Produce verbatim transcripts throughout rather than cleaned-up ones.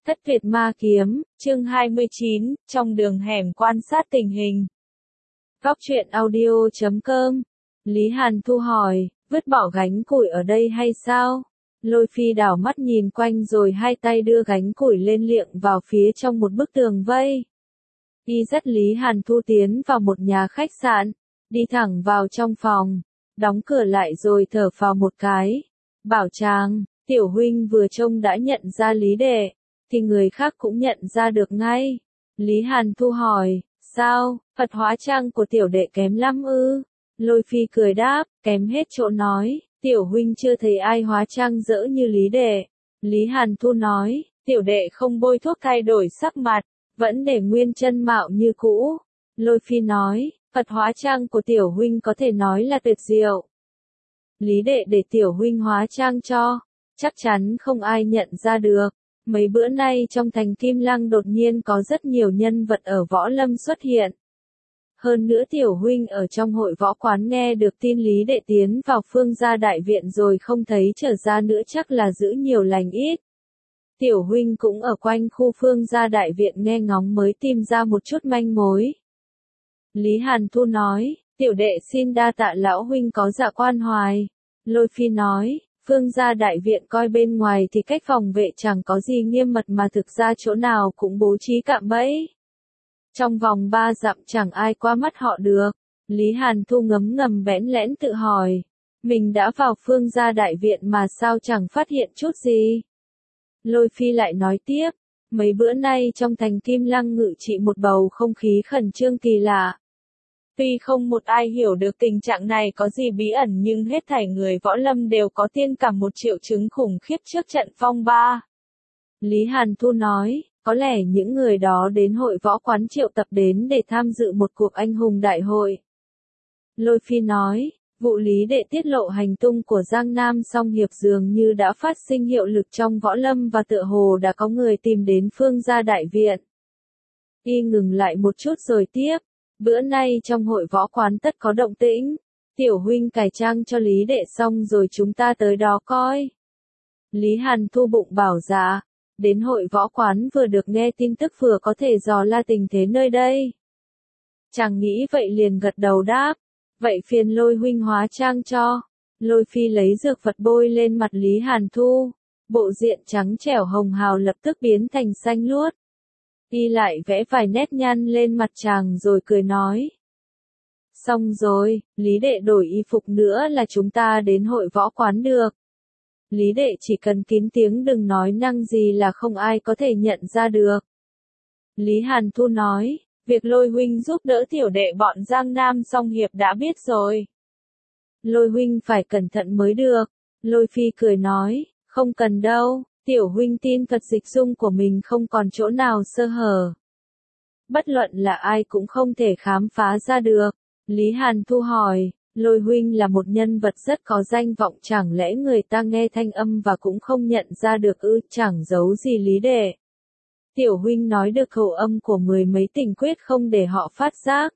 Thất Tuyệt Ma Kiếm, chương hai mươi chín, trong đường hẻm quan sát tình hình. Góc truyện audio chấm com. Lý Hàn Thu hỏi, vứt bỏ gánh củi ở đây hay sao? Lôi Phi đảo mắt nhìn quanh rồi hai tay đưa gánh củi lên liệng vào phía trong một bức tường vây. Y dắt Lý Hàn Thu tiến vào một nhà khách sạn, đi thẳng vào trong phòng, đóng cửa lại rồi thở phào một cái. Bảo Tràng, tiểu huynh vừa trông đã nhận ra Lý đệ, thì người khác cũng nhận ra được ngay. Lý Hàn Thu hỏi, sao, Phật hóa trang của tiểu đệ kém lắm ư? Lôi Phi cười đáp, kém hết chỗ nói, tiểu huynh chưa thấy ai hóa trang dỡ như Lý đệ. Lý Hàn Thu nói, tiểu đệ không bôi thuốc thay đổi sắc mặt, vẫn để nguyên chân mạo như cũ. Lôi Phi nói, Phật hóa trang của tiểu huynh có thể nói là tuyệt diệu. Lý đệ để tiểu huynh hóa trang cho, chắc chắn không ai nhận ra được. Mấy bữa nay trong thành Kim Lăng đột nhiên có rất nhiều nhân vật ở võ lâm xuất hiện. Hơn nữa tiểu huynh ở trong hội võ quán nghe được tin Lý đệ tiến vào Phương gia đại viện rồi không thấy trở ra nữa, chắc là giữ nhiều lành ít. Tiểu huynh cũng ở quanh khu Phương gia đại viện nghe ngóng mới tìm ra một chút manh mối. Lý Hàn Thu nói, tiểu đệ xin đa tạ lão huynh có dạ quan hoài. Lôi Phi nói, Phương gia đại viện coi bên ngoài thì cách phòng vệ chẳng có gì nghiêm mật mà thực ra chỗ nào cũng bố trí cạm bẫy. Trong vòng ba dặm chẳng ai qua mắt họ được. Lý Hàn Thu ngấm ngầm bẽn lẽn tự hỏi, mình đã vào Phương gia đại viện mà sao chẳng phát hiện chút gì. Lôi Phi lại nói tiếp, mấy bữa nay trong thành Kim Lăng ngự trị một bầu không khí khẩn trương kỳ lạ. Tuy không một ai hiểu được tình trạng này có gì bí ẩn nhưng hết thảy người võ lâm đều có tiên cảm một triệu chứng khủng khiếp trước trận phong ba. Lý Hàn Thu nói, có lẽ những người đó đến hội võ quán triệu tập đến để tham dự một cuộc anh hùng đại hội. Lôi Phi nói, vụ Lý đệ tiết lộ hành tung của Giang Nam Song Hiệp dường như đã phát sinh hiệu lực trong võ lâm và tựa hồ đã có người tìm đến Phương gia đại viện. Y ngừng lại một chút rồi tiếp. Bữa nay trong hội võ quán tất có động tĩnh, tiểu huynh cải trang cho Lý đệ xong rồi chúng ta tới đó coi. Lý Hàn Thu bụng bảo dạ, đến hội võ quán vừa được nghe tin tức vừa có thể dò la tình thế nơi đây. Chàng nghĩ vậy liền gật đầu đáp, vậy phiền Lôi huynh hóa trang cho. Lôi Phi lấy dược vật bôi lên mặt Lý Hàn Thu, bộ diện trắng trẻo hồng hào lập tức biến thành xanh luốt. Y lại vẽ vài nét nhăn lên mặt chàng rồi cười nói. Xong rồi, Lý đệ đổi y phục nữa là chúng ta đến hội võ quán được. Lý đệ chỉ cần kín tiếng đừng nói năng gì là không ai có thể nhận ra được. Lý Hàn Thu nói, việc Lôi huynh giúp đỡ tiểu đệ bọn Giang Nam Song Hiệp đã biết rồi. Lôi huynh phải cẩn thận mới được. Lôi Phi cười nói, không cần đâu. Tiểu huynh tin thuật dịch dung của mình không còn chỗ nào sơ hở. Bất luận là ai cũng không thể khám phá ra được. Lý Hàn Thu hỏi, Lôi huynh là một nhân vật rất có danh vọng, chẳng lẽ người ta nghe thanh âm và cũng không nhận ra được ư? Chẳng giấu gì Lý đệ. Tiểu huynh nói được khẩu âm của mười mấy tình quyết không để họ phát giác.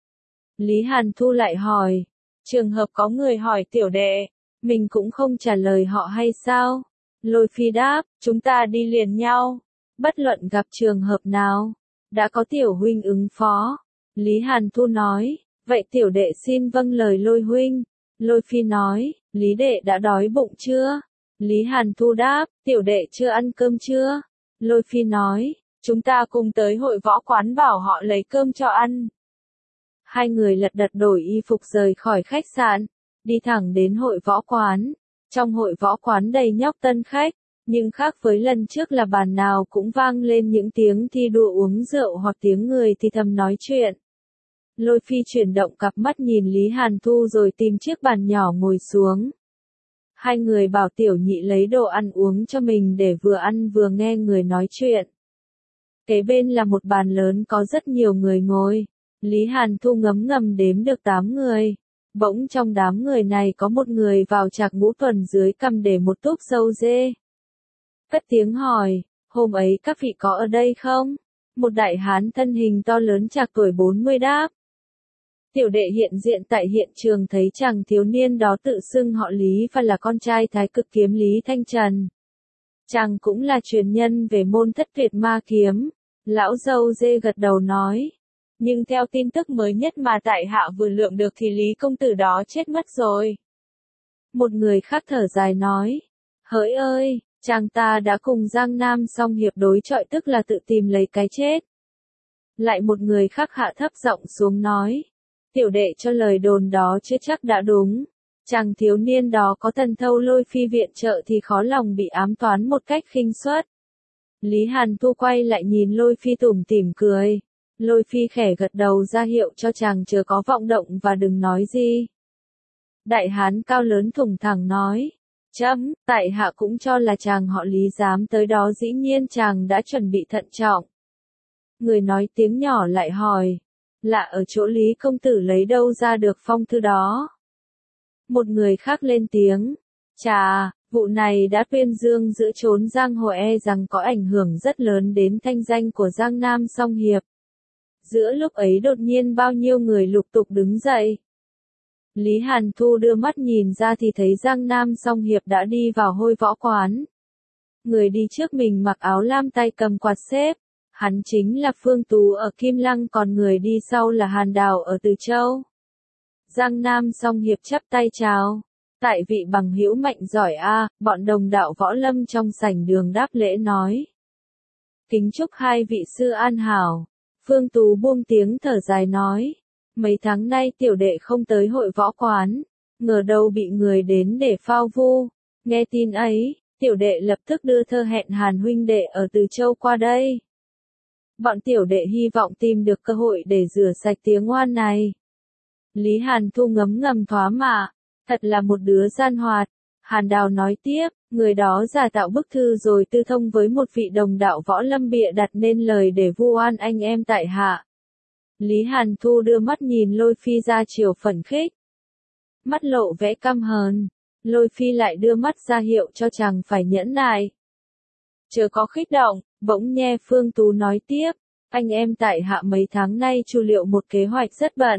Lý Hàn Thu lại hỏi, trường hợp có người hỏi tiểu đệ, mình cũng không trả lời họ hay sao? Lôi Phi đáp, chúng ta đi liền nhau. Bất luận gặp trường hợp nào, đã có tiểu huynh ứng phó. Lý Hàn Thu nói, vậy tiểu đệ xin vâng lời Lôi huynh. Lôi Phi nói, Lý đệ đã đói bụng chưa? Lý Hàn Thu đáp, tiểu đệ chưa ăn cơm chưa? Lôi Phi nói, chúng ta cùng tới hội võ quán bảo họ lấy cơm cho ăn. Hai người lật đật đổi y phục rời khỏi khách sạn, đi thẳng đến hội võ quán. Trong hội võ quán đầy nhóc tân khách, nhưng khác với lần trước là bàn nào cũng vang lên những tiếng thi đua uống rượu hoặc tiếng người thì thầm nói chuyện. Lôi Phi chuyển động cặp mắt nhìn Lý Hàn Thu rồi tìm chiếc bàn nhỏ ngồi xuống. Hai người bảo tiểu nhị lấy đồ ăn uống cho mình để vừa ăn vừa nghe người nói chuyện. Kế bên là một bàn lớn có rất nhiều người ngồi. Lý Hàn Thu ngấm ngầm đếm được tám người. Bỗng trong đám người này có một người vào trạc ngũ tuần dưới cằm để một túp râu dê. Cất tiếng hỏi, hôm ấy các vị có ở đây không? Một đại hán thân hình to lớn trạc tuổi bốn mươi đáp. Tiểu đệ hiện diện tại hiện trường thấy chàng thiếu niên đó tự xưng họ Lý và là con trai Thái Cực Kiếm Lý Thanh Trần. Chàng cũng là truyền nhân về môn thất tuyệt ma kiếm. Lão dâu dê gật đầu nói. Nhưng theo tin tức mới nhất mà tại hạ vừa lượm được thì Lý công tử đó chết mất rồi. Một người khác thở dài nói. Hỡi ơi, chàng ta đã cùng Giang Nam song hiệp đối chọi, tức là tự tìm lấy cái chết. Lại một người khác hạ thấp giọng xuống nói. Tiểu đệ cho lời đồn đó chưa chắc đã đúng. Chàng thiếu niên đó có thần thâu Lôi Phi viện trợ thì khó lòng bị ám toán một cách khinh suất. Lý Hàn Thu quay lại nhìn Lôi Phi tủm tỉm cười. Lôi Phi khẽ gật đầu ra hiệu cho chàng chớ có vọng động và đừng nói gì. Đại hán cao lớn thủng thẳng nói. Chấm, tại hạ cũng cho là chàng họ Lý dám tới đó, dĩ nhiên chàng đã chuẩn bị thận trọng. Người nói tiếng nhỏ lại hỏi. Lạ ở chỗ Lý công tử lấy đâu ra được phong thư đó? Một người khác lên tiếng. Chà, vụ này đã tuyên dương giữa chốn giang hồ, e rằng có ảnh hưởng rất lớn đến thanh danh của Giang Nam song hiệp. Giữa lúc ấy đột nhiên bao nhiêu người lục tục đứng dậy. Lý Hàn Thu đưa mắt nhìn ra thì thấy Giang Nam song hiệp đã đi vào hôi võ quán. Người đi trước mình mặc áo lam, tay cầm quạt xếp. Hắn chính là Phương Tú ở Kim Lăng, còn người đi sau là Hàn Đào ở Từ Châu. Giang Nam song hiệp chắp tay chào. Tại vị bằng hữu mạnh giỏi a, bọn đồng đạo võ lâm trong sảnh đường đáp lễ nói. Kính chúc hai vị sư an hảo. Phương Tú buông tiếng thở dài nói. Mấy tháng nay tiểu đệ không tới hội võ quán, ngờ đâu bị người đến để phao vu. Nghe tin ấy, tiểu đệ lập tức đưa thơ hẹn Hàn huynh đệ ở Từ Châu qua đây. Bọn tiểu đệ hy vọng tìm được cơ hội để rửa sạch tiếng oan này. Lý Hàn Thu ngấm ngầm thoá mạ, thật là một đứa gian hoạt. Hàn Đào nói tiếp, người đó giả tạo bức thư rồi tư thông với một vị đồng đạo võ lâm bịa đặt nên lời để vu oan anh em tại hạ. Lý Hàn Thu đưa mắt nhìn Lôi Phi ra chiều phẫn khích. Mắt lộ vẻ căm hờn, Lôi Phi lại đưa mắt ra hiệu cho chàng phải nhẫn nại. Chớ có khích động, bỗng nghe Phương Tú nói tiếp, anh em tại hạ mấy tháng nay chu liệu một kế hoạch rất bận.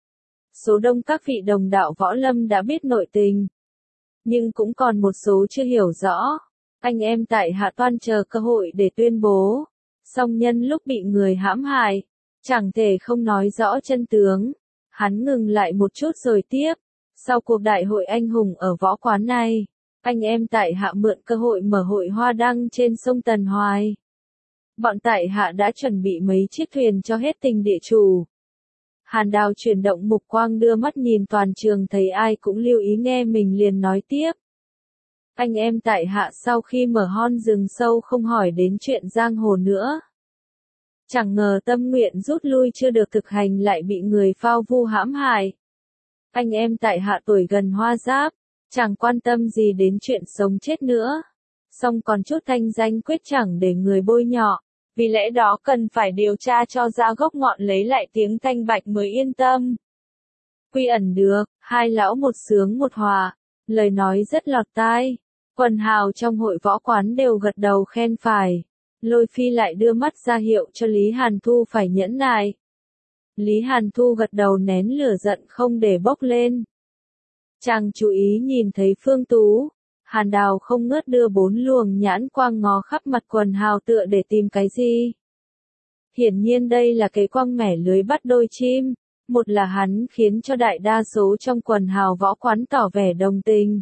Số đông các vị đồng đạo võ lâm đã biết nội tình, nhưng cũng còn một số chưa hiểu rõ. Anh em tại hạ toan chờ cơ hội để tuyên bố, song nhân lúc bị người hãm hại, chẳng thể không nói rõ chân tướng. Hắn ngừng lại một chút rồi tiếp, sau cuộc đại hội anh hùng ở võ quán này, anh em tại hạ mượn cơ hội mở hội hoa đăng trên sông Tần Hoài. Bọn tại hạ đã chuẩn bị mấy chiếc thuyền cho hết tình địa chủ. Hàn Đào chuyển động mục quang đưa mắt nhìn toàn trường, thấy ai cũng lưu ý nghe mình liền nói tiếp. Anh em tại hạ sau khi mở hon rừng sâu không hỏi đến chuyện giang hồ nữa. Chẳng ngờ tâm nguyện rút lui chưa được thực hành lại bị người phao vu hãm hại. Anh em tại hạ tuổi gần hoa giáp, chẳng quan tâm gì đến chuyện sống chết nữa. Song còn chút thanh danh quyết chẳng để người bôi nhọ. Vì lẽ đó cần phải điều tra cho ra gốc ngọn, lấy lại tiếng thanh bạch mới yên tâm. Quy ẩn được, hai lão một sướng một hòa, lời nói rất lọt tai. Quần hào trong hội võ quán đều gật đầu khen phải. Lôi Phi lại đưa mắt ra hiệu cho Lý Hàn Thu phải nhẫn nại. Lý Hàn Thu gật đầu nén lửa giận không để bốc lên. Chàng chú ý nhìn thấy Phương Tú. Hàn Đào không ngớt đưa bốn luồng nhãn quang ngó khắp mặt quần hào tựa để tìm cái gì. Hiển nhiên đây là cái quang mẻ lưới bắt đôi chim. Một là hắn khiến cho đại đa số trong quần hào võ quán tỏ vẻ đồng tình.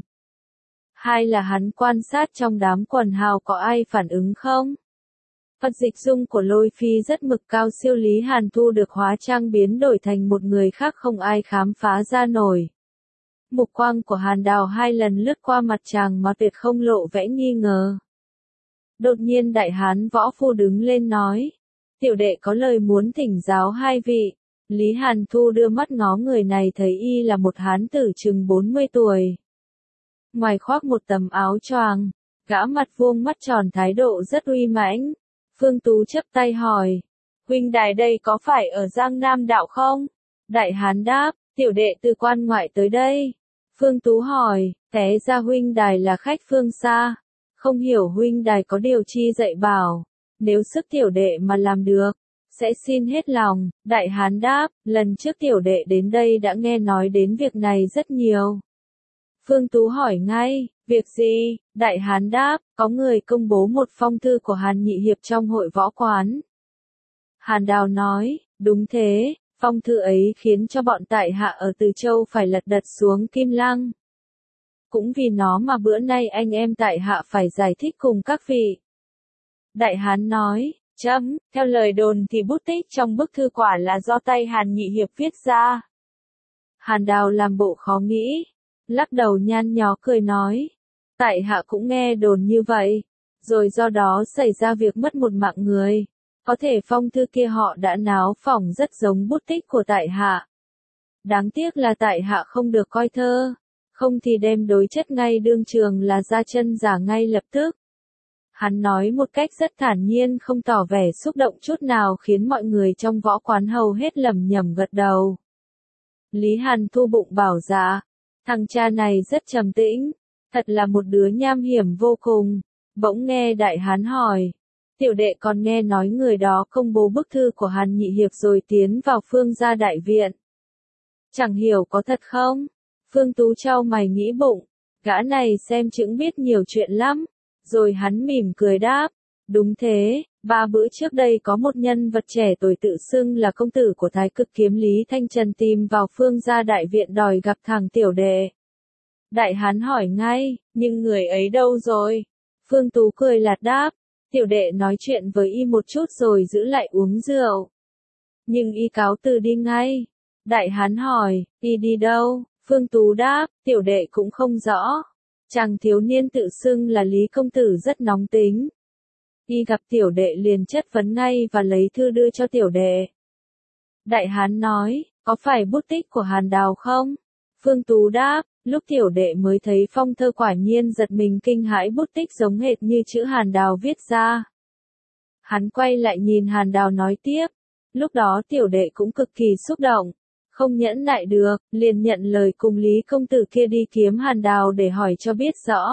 Hai là hắn quan sát trong đám quần hào có ai phản ứng không. Phật dịch dung của Lôi Phi rất mực cao siêu, Lý Hàn Thu được hóa trang biến đổi thành một người khác không ai khám phá ra nổi. Mục quang của Hàn Đào hai lần lướt qua mặt chàng mà tuyệt không lộ vẻ nghi ngờ. Đột nhiên đại hán võ phu đứng lên nói. Tiểu đệ có lời muốn thỉnh giáo hai vị. Lý Hàn Thu đưa mắt ngó người này thấy y là một hán tử chừng bốn mươi tuổi. Ngoài khoác một tấm áo choàng, gã mặt vuông mắt tròn thái độ rất uy mãnh. Phương Tú chắp tay hỏi. Huynh đài đây có phải ở Giang Nam đạo không? Đại hán đáp. Tiểu đệ từ quan ngoại tới đây. Phương Tú hỏi, té ra huynh đài là khách phương xa. Không hiểu huynh đài có điều chi dạy bảo. Nếu sức tiểu đệ mà làm được, sẽ xin hết lòng. Đại hán đáp, lần trước tiểu đệ đến đây đã nghe nói đến việc này rất nhiều. Phương Tú hỏi ngay, việc gì? Đại Hán đáp, có người công bố một phong thư của Hàn Nhị Hiệp trong hội võ quán. Hàn Đào nói, đúng thế, phong thư ấy khiến cho bọn tại hạ ở Từ Châu phải lật đật xuống Kim Lăng. Cũng vì nó mà bữa nay anh em tại hạ phải giải thích cùng các vị. Đại Hán nói, chấm, theo lời đồn thì bút tích trong bức thư quả là do tay Hàn Nhị Hiệp viết ra. Hàn Đào làm bộ khó nghĩ, lắc đầu nhăn nhó cười nói, tại hạ cũng nghe đồn như vậy, rồi do đó xảy ra việc mất một mạng người. Có thể phong thư kia họ đã náo phỏng rất giống bút tích của tại hạ. Đáng tiếc là tại hạ không được coi thơ, không thì đem đối chất ngay đương trường là ra chân giả ngay lập tức. Hắn nói một cách rất thản nhiên không tỏ vẻ xúc động chút nào khiến mọi người trong võ quán hầu hết lẩm nhẩm gật đầu. Lý Hàn Thu bụng bảo dạ, thằng cha này rất trầm tĩnh, thật là một đứa nham hiểm vô cùng. Bỗng nghe Đại Hán hỏi, tiểu đệ còn nghe nói người đó công bố bức thư của Hàn Nhị Hiệp rồi tiến vào Phương gia đại viện. Chẳng hiểu có thật không? Phương Tú chau mày nghĩ bụng, gã này xem chững biết nhiều chuyện lắm. Rồi hắn mỉm cười đáp, đúng thế, ba bữa trước đây có một nhân vật trẻ tuổi tự xưng là công tử của Thái Cực Kiếm Lý Thanh Trần tìm vào Phương gia đại viện đòi gặp thằng tiểu đệ. Đại Hán hỏi ngay, nhưng người ấy đâu rồi? Phương Tú cười lạt đáp, tiểu đệ nói chuyện với y một chút rồi giữ lại uống rượu. Nhưng y cáo từ đi ngay. Đại Hán hỏi, y đi đâu? Phương Tú đáp, tiểu đệ cũng không rõ. Chàng thiếu niên tự xưng là Lý công tử rất nóng tính. Y gặp tiểu đệ liền chất vấn ngay và lấy thư đưa cho tiểu đệ. Đại Hán nói, có phải bút tích của Hàn Đào không? Phương Tú đáp, lúc tiểu đệ mới thấy phong thơ quả nhiên giật mình kinh hãi, bút tích giống hệt như chữ Hàn Đào viết ra. Hắn quay lại nhìn Hàn Đào nói tiếp, lúc đó tiểu đệ cũng cực kỳ xúc động. Không nhẫn nại được, liền nhận lời cùng Lý công tử kia đi kiếm Hàn Đào để hỏi cho biết rõ.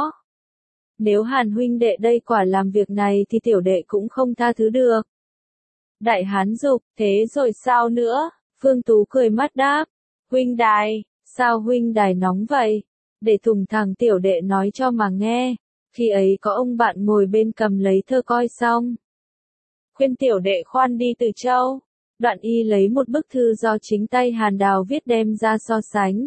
Nếu Hàn huynh đệ đây quả làm việc này thì tiểu đệ cũng không tha thứ được. Đại Hán dục, thế rồi sao nữa? Phương Tú cười mắt đáp, huynh đài, sao huynh đài nóng vậy? Để thùng thằng tiểu đệ nói cho mà nghe. Khi ấy có ông bạn ngồi bên cầm lấy thơ coi xong. Khuyên tiểu đệ khoan đi Từ Châu. Đoạn y lấy một bức thư do chính tay Hàn Đào viết đem ra so sánh.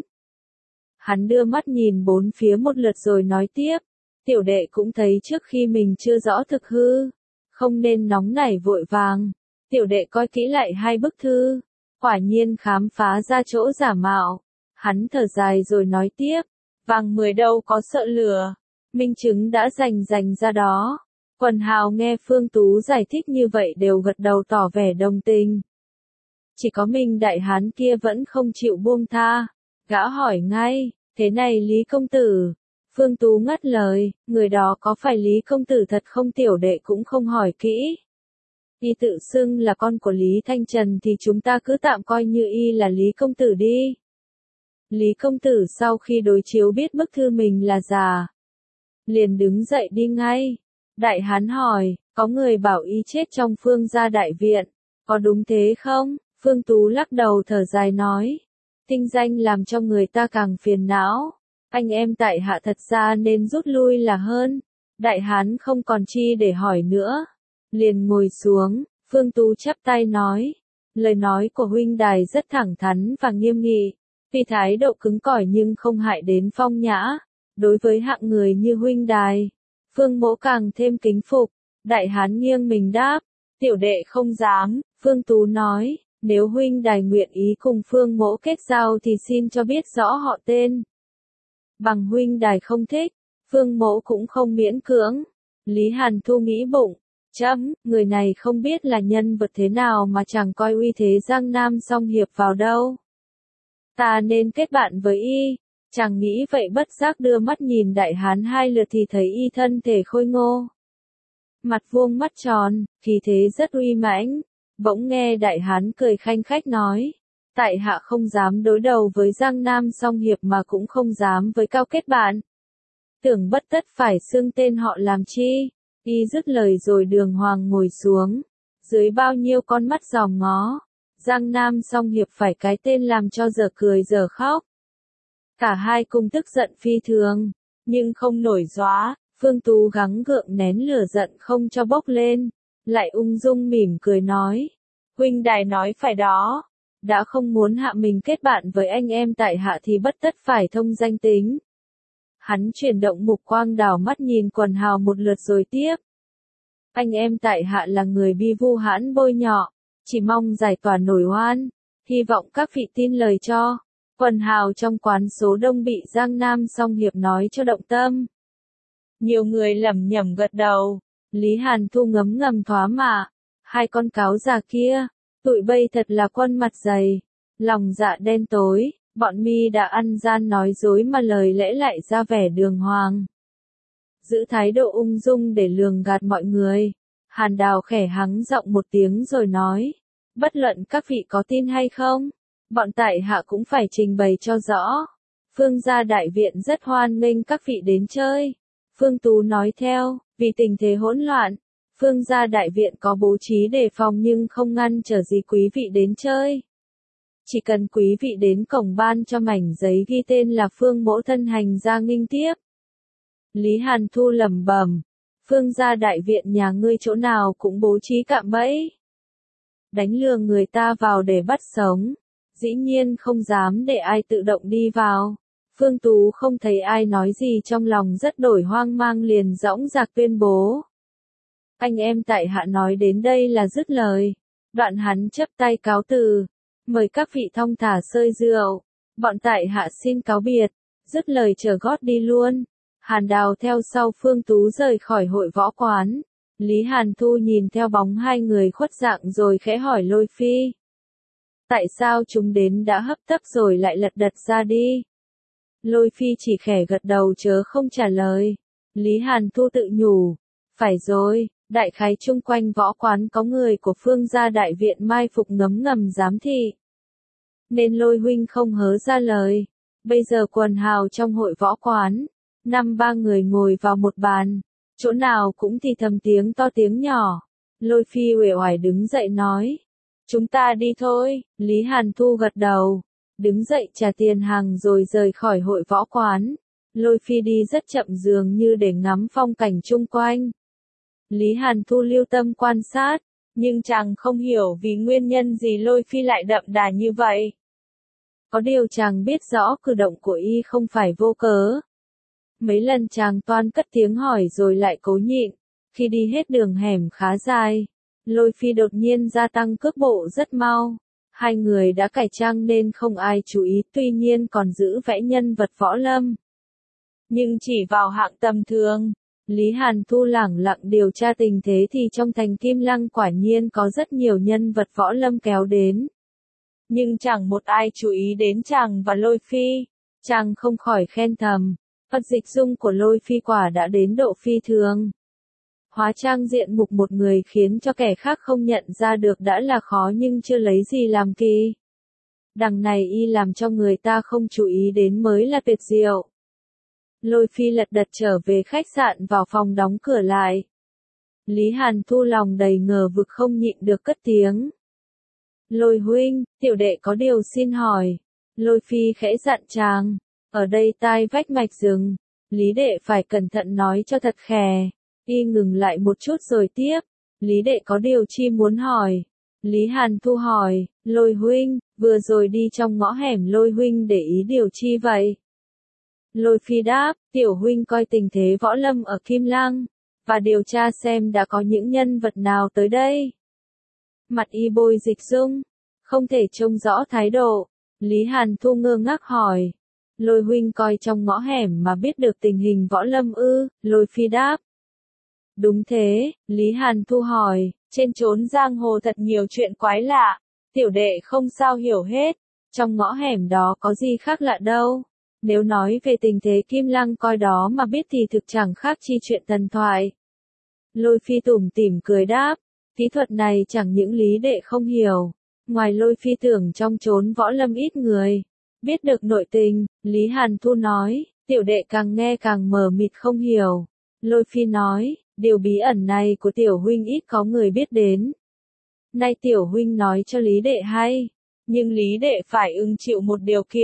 Hắn đưa mắt nhìn bốn phía một lượt rồi nói tiếp, tiểu đệ cũng thấy trước khi mình chưa rõ thực hư, không nên nóng nảy vội vàng. Tiểu đệ coi kỹ lại hai bức thư, quả nhiên khám phá ra chỗ giả mạo. Hắn thở dài rồi nói tiếp, vàng mười đâu có sợ lửa, minh chứng đã rành rành ra đó. Quần hào nghe Phương Tú giải thích như vậy đều gật đầu tỏ vẻ đồng tình. Chỉ có mình Đại Hán kia vẫn không chịu buông tha. Gã hỏi ngay, thế này Lý công tử? Phương Tú ngắt lời, người đó có phải Lý công tử thật không? Tiểu đệ cũng không hỏi kỹ. Y tự xưng là con của Lý Thanh Trần thì chúng ta cứ tạm coi như y là Lý công tử đi. Lý công tử sau khi đối chiếu biết bức thư mình là giả, liền đứng dậy đi ngay. Đại Hán hỏi, có người bảo y chết trong Phương gia đại viện, có đúng thế không? Phương Tú lắc đầu thở dài nói, tinh danh làm cho người ta càng phiền não, anh em tại hạ thật ra nên rút lui là hơn. Đại Hán không còn chi để hỏi nữa, liền ngồi xuống. Phương Tú chắp tay nói, lời nói của huynh đài rất thẳng thắn và nghiêm nghị, tuy thái độ cứng cỏi nhưng không hại đến phong nhã. Đối với hạng người như huynh đài, Phương mỗ càng thêm kính phục. Đại Hán nghiêng mình đáp, tiểu đệ không dám. Phương Tú nói, nếu huynh đài nguyện ý cùng Phương mỗ kết giao thì xin cho biết rõ họ tên. Bằng huynh đài không thích, Phương mỗ cũng không miễn cưỡng. Lý Hàn Thu nghĩ bụng, chấm, người này không biết là nhân vật thế nào mà chẳng coi uy thế Giang Nam song hiệp vào đâu. Ta nên kết bạn với y. Chàng nghĩ vậy bất giác đưa mắt nhìn Đại Hán hai lượt thì thấy y thân thể khôi ngô, mặt vuông mắt tròn, khí thế rất uy mãnh. Bỗng nghe Đại Hán cười khanh khách nói, tại hạ không dám đối đầu với Giang Nam song hiệp mà cũng không dám với Cao kết bạn. Tưởng bất tất phải xưng tên họ làm chi. Y dứt lời rồi đường hoàng ngồi xuống, dưới bao nhiêu con mắt dòm ngó. Giang Nam song hiệp phải cái tên làm cho dở cười dở khóc. Cả hai cùng tức giận phi thường, nhưng không nổi gióa, Phương Tú gắng gượng nén lửa giận không cho bốc lên, lại ung dung mỉm cười nói. Huynh đài nói phải đó, đã không muốn hạ mình kết bạn với anh em tại hạ thì bất tất phải thông danh tính. Hắn chuyển động mục quang đảo mắt nhìn quần hào một lượt rồi tiếp. Anh em tại hạ là người bi vu hãn bôi nhọ, chỉ mong giải tỏa nổi oan, hy vọng các vị tin lời cho. Quần hào trong quán số đông bị Giang Nam song hiệp nói cho động tâm. Nhiều người lẩm nhẩm gật đầu, Lý Hàn Thu ngấm ngầm thoá mạ, hai con cáo già kia, tụi bây thật là quân mặt dày, lòng dạ đen tối, bọn mi đã ăn gian nói dối mà lời lẽ lại ra vẻ đường hoàng. Giữ thái độ ung dung để lường gạt mọi người, Hàn Đào khẽ hắng giọng một tiếng rồi nói, bất luận các vị có tin hay không, bọn tại hạ cũng phải trình bày cho rõ. Phương gia đại viện rất hoan nghênh các vị đến chơi. Phương Tú nói theo, vì tình thế hỗn loạn, Phương gia đại viện có bố trí đề phòng nhưng không ngăn trở gì quý vị đến chơi. Chỉ cần quý vị đến cổng ban cho mảnh giấy ghi tên là Phương mỗ thân hành ra nghinh tiếp. Lý Hàn Thu lẩm bẩm, Phương gia đại viện nhà ngươi chỗ nào cũng bố trí cạm bẫy. Đánh lừa người ta vào để bắt sống, dĩ nhiên không dám để ai tự động đi vào. Phương Tú không thấy ai nói gì trong lòng rất đổi hoang mang liền dõng dạc tuyên bố. Anh em tại hạ nói đến đây là dứt lời. Đoạn hắn chấp tay cáo từ. Mời các vị thong thả sơi rượu. Bọn tại hạ xin cáo biệt. Dứt lời trở gót đi luôn. Hàn Đào theo sau Phương Tú rời khỏi hội võ quán. Lý Hàn Thu nhìn theo bóng hai người khuất dạng rồi khẽ hỏi Lôi Phi. Tại sao chúng đến đã hấp tấp rồi lại lật đật ra đi? Lôi Phi chỉ khẽ gật đầu chớ không trả lời. Lý Hàn Thu tự nhủ. Phải rồi, đại khái chung quanh võ quán có người của Phương gia đại viện mai phục ngấm ngầm giám thị. Nên Lôi huynh không hớ ra lời. Bây giờ quần hào trong hội võ quán. Năm ba người ngồi vào một bàn. Chỗ nào cũng thì thầm tiếng to tiếng nhỏ. Lôi Phi uể oải đứng dậy nói. Chúng ta đi thôi. Lý Hàn Thu gật đầu. Đứng dậy trả tiền hàng rồi rời khỏi hội võ quán. Lôi Phi đi rất chậm dường như để ngắm phong cảnh chung quanh. Lý Hàn Thu lưu tâm quan sát, nhưng chàng không hiểu vì nguyên nhân gì Lôi Phi lại đậm đà như vậy. Có điều chàng biết rõ cử động của y không phải vô cớ. Mấy lần chàng toan cất tiếng hỏi rồi lại cố nhịn. Khi đi hết đường hẻm khá dài, Lôi Phi đột nhiên gia tăng cước bộ rất mau. Hai người đã cải trang nên không ai chú ý, tuy nhiên còn giữ vẽ nhân vật võ lâm. Nhưng chỉ vào hạng tầm thường, Lý Hàn Thu lẳng lặng điều tra tình thế thì trong thành Kim Lăng quả nhiên có rất nhiều nhân vật võ lâm kéo đến. Nhưng chẳng một ai chú ý đến chàng và Lôi Phi, chàng không khỏi khen thầm, Phật dịch dung của Lôi Phi quả đã đến độ phi thường. Hóa trang diện mục một người khiến cho kẻ khác không nhận ra được đã là khó nhưng chưa lấy gì làm kỳ. Đằng này y làm cho người ta không chú ý đến mới là tuyệt diệu. Lôi Phi lật đật trở về khách sạn vào phòng đóng cửa lại. Lý Hàn Thu lòng đầy ngờ vực không nhịn được cất tiếng. Lôi huynh, tiểu đệ có điều xin hỏi. Lôi Phi khẽ dặn chàng. Ở đây tai vách mạch rừng. Lý đệ phải cẩn thận nói cho thật khè. Y ngừng lại một chút rồi tiếp. Lý đệ có điều chi muốn hỏi. Lý Hàn Thu hỏi, Lôi huynh, vừa rồi đi trong ngõ hẻm Lôi huynh để ý điều chi vậy? Lôi Phi đáp, tiểu huynh coi tình thế võ lâm ở Kim Lăng, và điều tra xem đã có những nhân vật nào tới đây. Mặt y bôi dịch dung, không thể trông rõ thái độ. Lý Hàn Thu ngơ ngác hỏi, Lôi huynh coi trong ngõ hẻm mà biết được tình hình võ lâm ư? Lôi Phi đáp. Đúng thế, Lý Hàn Thu hỏi, trên chốn giang hồ thật nhiều chuyện quái lạ, tiểu đệ không sao hiểu hết, trong ngõ hẻm đó có gì khác lạ đâu. Nếu nói về tình thế Kim Lăng coi đó mà biết thì thực chẳng khác chi chuyện thần thoại. Lôi Phi tủm tỉm cười đáp, kỹ thuật này chẳng những Lý đệ không hiểu, ngoài Lôi Phi tưởng trong chốn võ lâm ít người biết được nội tình. Lý Hàn Thu nói, tiểu đệ càng nghe càng mờ mịt không hiểu. Lôi Phi nói, điều bí ẩn này của tiểu huynh ít có người biết đến. Nay tiểu huynh nói cho Lý đệ hay, nhưng Lý đệ phải ưng chịu một điều kiện.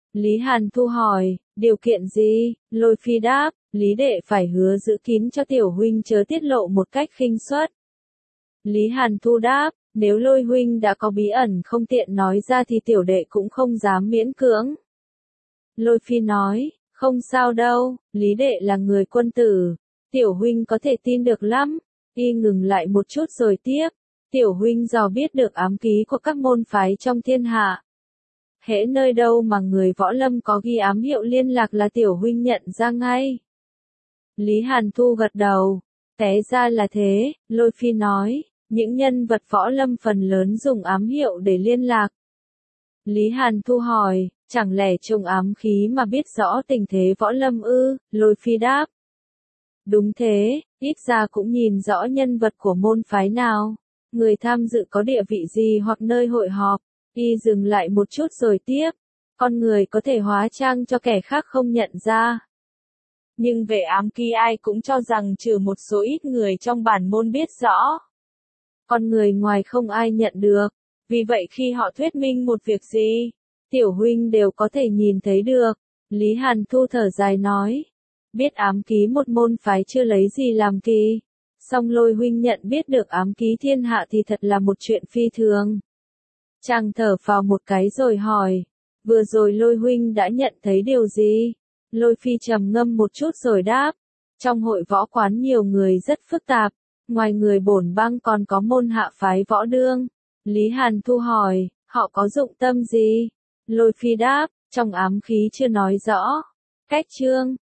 Lý Hàn Thu hỏi, điều kiện gì? Lôi Phi đáp, Lý đệ phải hứa giữ kín cho tiểu huynh chớ tiết lộ một cách khinh suất. Lý Hàn Thu đáp, nếu Lôi huynh đã có bí ẩn không tiện nói ra thì tiểu đệ cũng không dám miễn cưỡng. Lôi Phi nói, không sao đâu, Lý đệ là người quân tử, tiểu huynh có thể tin được lắm. Y ngừng lại một chút rồi tiếp, tiểu huynh dò biết được ám ký của các môn phái trong thiên hạ. Hễ nơi đâu mà người võ lâm có ghi ám hiệu liên lạc là tiểu huynh nhận ra ngay. Lý Hàn Thu gật đầu, té ra là thế, Lôi Phi nói, những nhân vật võ lâm phần lớn dùng ám hiệu để liên lạc. Lý Hàn Thu hỏi, chẳng lẽ trùng ám khí mà biết rõ tình thế võ lâm ư? Lôi Phi đáp. Đúng thế, ít ra cũng nhìn rõ nhân vật của môn phái nào, người tham dự có địa vị gì hoặc nơi hội họp. Y dừng lại một chút rồi tiếp, con người có thể hóa trang cho kẻ khác không nhận ra. Nhưng về ám khí ai cũng cho rằng trừ một số ít người trong bản môn biết rõ. Con người ngoài không ai nhận được, vì vậy khi họ thuyết minh một việc gì, tiểu huynh đều có thể nhìn thấy được. Lý Hàn Thu thở dài nói, biết ám ký một môn phái chưa lấy gì làm kỳ, song Lôi huynh nhận biết được ám ký thiên hạ thì thật là một chuyện phi thường. Chàng thở vào một cái rồi hỏi, vừa rồi Lôi huynh đã nhận thấy điều gì? Lôi Phi trầm ngâm một chút rồi đáp, trong hội võ quán nhiều người rất phức tạp, ngoài người bổn bang còn có môn hạ phái võ đương. Lý Hàn Thu hỏi, họ có dụng tâm gì? Lôi Phi đáp, trong ám khí chưa nói rõ cách chương,